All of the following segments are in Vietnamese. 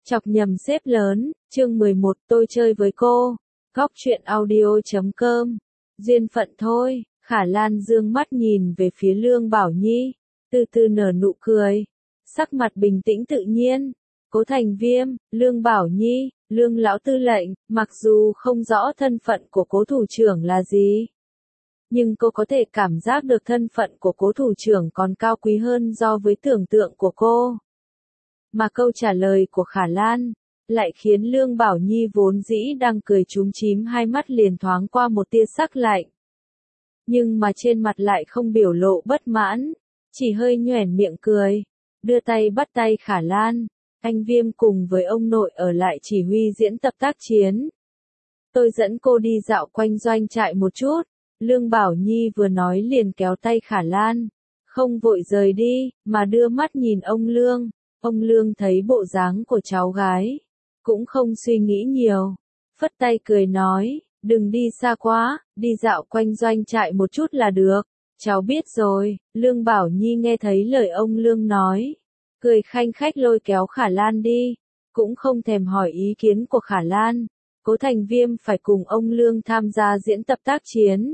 Chọc nhầm xếp lớn, chương 11, tôi chơi với cô. Góc truyện audio.com. Duyên phận thôi. Khả Lan dương mắt nhìn về phía Lương Bảo Nhi, từ từ nở nụ cười, sắc mặt bình tĩnh tự nhiên. Cố Thành Viêm, Lương Bảo Nhi, Lương lão tư lệnh, mặc dù không rõ thân phận của Cố thủ trưởng là gì, nhưng cô có thể cảm giác được thân phận của Cố thủ trưởng còn cao quý hơn so với tưởng tượng của cô. Mà câu trả lời của Khả Lan lại khiến Lương Bảo Nhi vốn dĩ đang cười chúm chím hai mắt liền thoáng qua một tia sắc lạnh. Nhưng mà trên mặt lại không biểu lộ bất mãn, chỉ hơi nhoẻn miệng cười, đưa tay bắt tay Khả Lan. Anh Viêm cùng với ông nội ở lại chỉ huy diễn tập tác chiến. Tôi dẫn cô đi dạo quanh doanh trại một chút. Lương Bảo Nhi vừa nói liền kéo tay Khả Lan, không vội rời đi, mà đưa mắt nhìn ông Lương. Ông Lương thấy bộ dáng của cháu gái, cũng không suy nghĩ nhiều, phất tay cười nói, đừng đi xa quá, đi dạo quanh doanh trại một chút là được. Cháu biết rồi. Lương Bảo Nhi nghe thấy lời ông Lương nói, cười khanh khách lôi kéo Khả Lan đi, cũng không thèm hỏi ý kiến của Khả Lan. Cố Thành Viêm phải cùng ông Lương tham gia diễn tập tác chiến,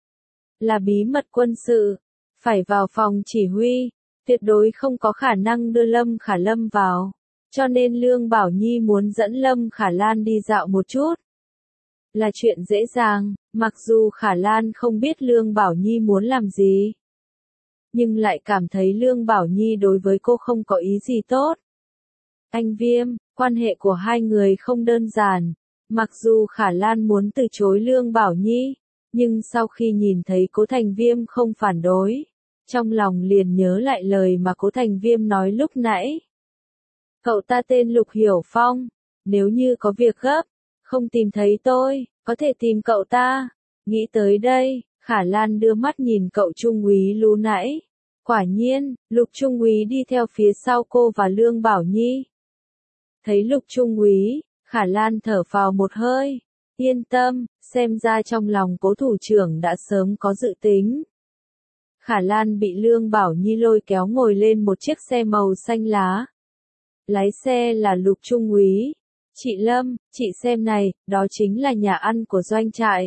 là bí mật quân sự, phải vào phòng chỉ huy, tuyệt đối không có khả năng đưa Lâm Khả Lâm vào, cho nên Lương Bảo Nhi muốn dẫn Lâm Khả Lan đi dạo một chút. Là chuyện dễ dàng, mặc dù Khả Lan không biết Lương Bảo Nhi muốn làm gì, nhưng lại cảm thấy Lương Bảo Nhi đối với cô không có ý gì tốt. Anh Viêm, quan hệ của hai người không đơn giản, mặc dù Khả Lan muốn từ chối Lương Bảo Nhi, nhưng sau khi nhìn thấy Cố Thành Viêm không phản đối, trong lòng liền nhớ lại lời mà Cố Thành Viêm nói lúc nãy. Cậu ta tên Lục Hiểu Phong, nếu như có việc gấp, không tìm thấy tôi, có thể tìm cậu ta. Nghĩ tới đây, Khả Lan đưa mắt nhìn cậu trung úy lúc nãy. Quả nhiên, Lục trung úy đi theo phía sau cô và Lương Bảo Nhi. Thấy Lục trung úy, Khả Lan thở phào một hơi, yên tâm, xem ra trong lòng Cố thủ trưởng đã sớm có dự tính. Khả Lan bị Lương Bảo Nhi lôi kéo ngồi lên một chiếc xe màu xanh lá. Lái xe là Lục trung úy. Chị Lâm, chị xem này, đó chính là nhà ăn của doanh trại.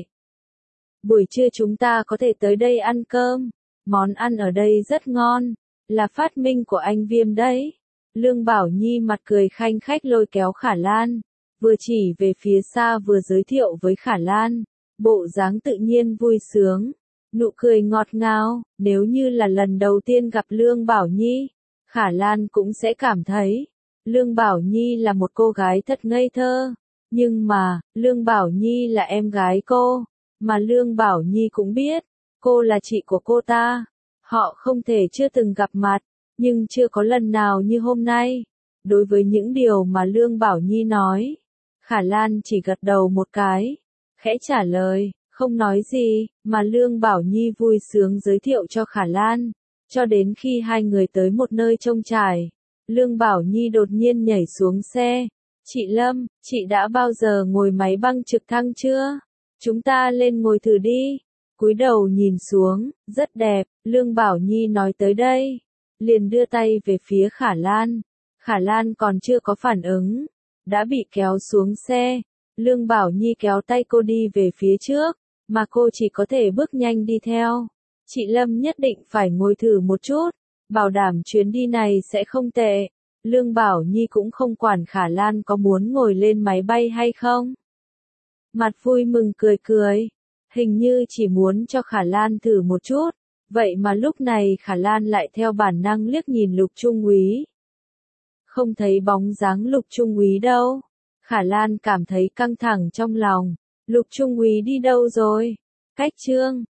Buổi trưa chúng ta có thể tới đây ăn cơm. Món ăn ở đây rất ngon, là phát minh của anh Viêm đấy. Lương Bảo Nhi mặt cười khanh khách lôi kéo Khả Lan, vừa chỉ về phía xa vừa giới thiệu với Khả Lan, bộ dáng tự nhiên vui sướng, nụ cười ngọt ngào. Nếu như là lần đầu tiên gặp Lương Bảo Nhi, Khả Lan cũng sẽ cảm thấy Lương Bảo Nhi là một cô gái thật ngây thơ. Nhưng mà, Lương Bảo Nhi là em gái cô, mà Lương Bảo Nhi cũng biết, cô là chị của cô ta. Họ không thể chưa từng gặp mặt, nhưng chưa có lần nào như hôm nay. Đối với những điều mà Lương Bảo Nhi nói, Khả Lan chỉ gật đầu một cái, khẽ trả lời, không nói gì, mà Lương Bảo Nhi vui sướng giới thiệu cho Khả Lan, cho đến khi hai người tới một nơi trông trải. Lương Bảo Nhi đột nhiên nhảy xuống xe. Chị Lâm, chị đã bao giờ ngồi máy băng trực thăng chưa? Chúng ta lên ngồi thử đi. Cúi đầu nhìn xuống, rất đẹp. Lương Bảo Nhi nói tới đây, liền đưa tay về phía Khả Lan. Khả Lan còn chưa có phản ứng, đã bị kéo xuống xe. Lương Bảo Nhi kéo tay cô đi về phía trước, mà cô chỉ có thể bước nhanh đi theo. Chị Lâm nhất định phải ngồi thử một chút, bảo đảm chuyến đi này sẽ không tệ. Lương Bảo Nhi cũng không quản Khả Lan có muốn ngồi lên máy bay hay không. Mặt vui mừng cười cười, hình như chỉ muốn cho Khả Lan thử một chút. Vậy mà lúc này Khả Lan lại theo bản năng liếc nhìn Lục trung úy. Không thấy bóng dáng Lục trung úy đâu. Khả Lan cảm thấy căng thẳng trong lòng. Lục trung úy đi đâu rồi? Cách chương